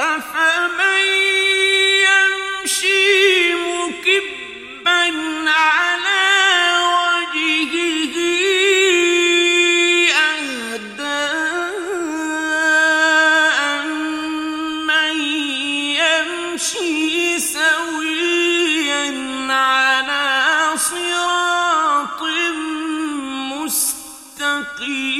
أفمن يمشي مكبا على وجهه أهدى أمن يمشي سويا على صراط مستقيم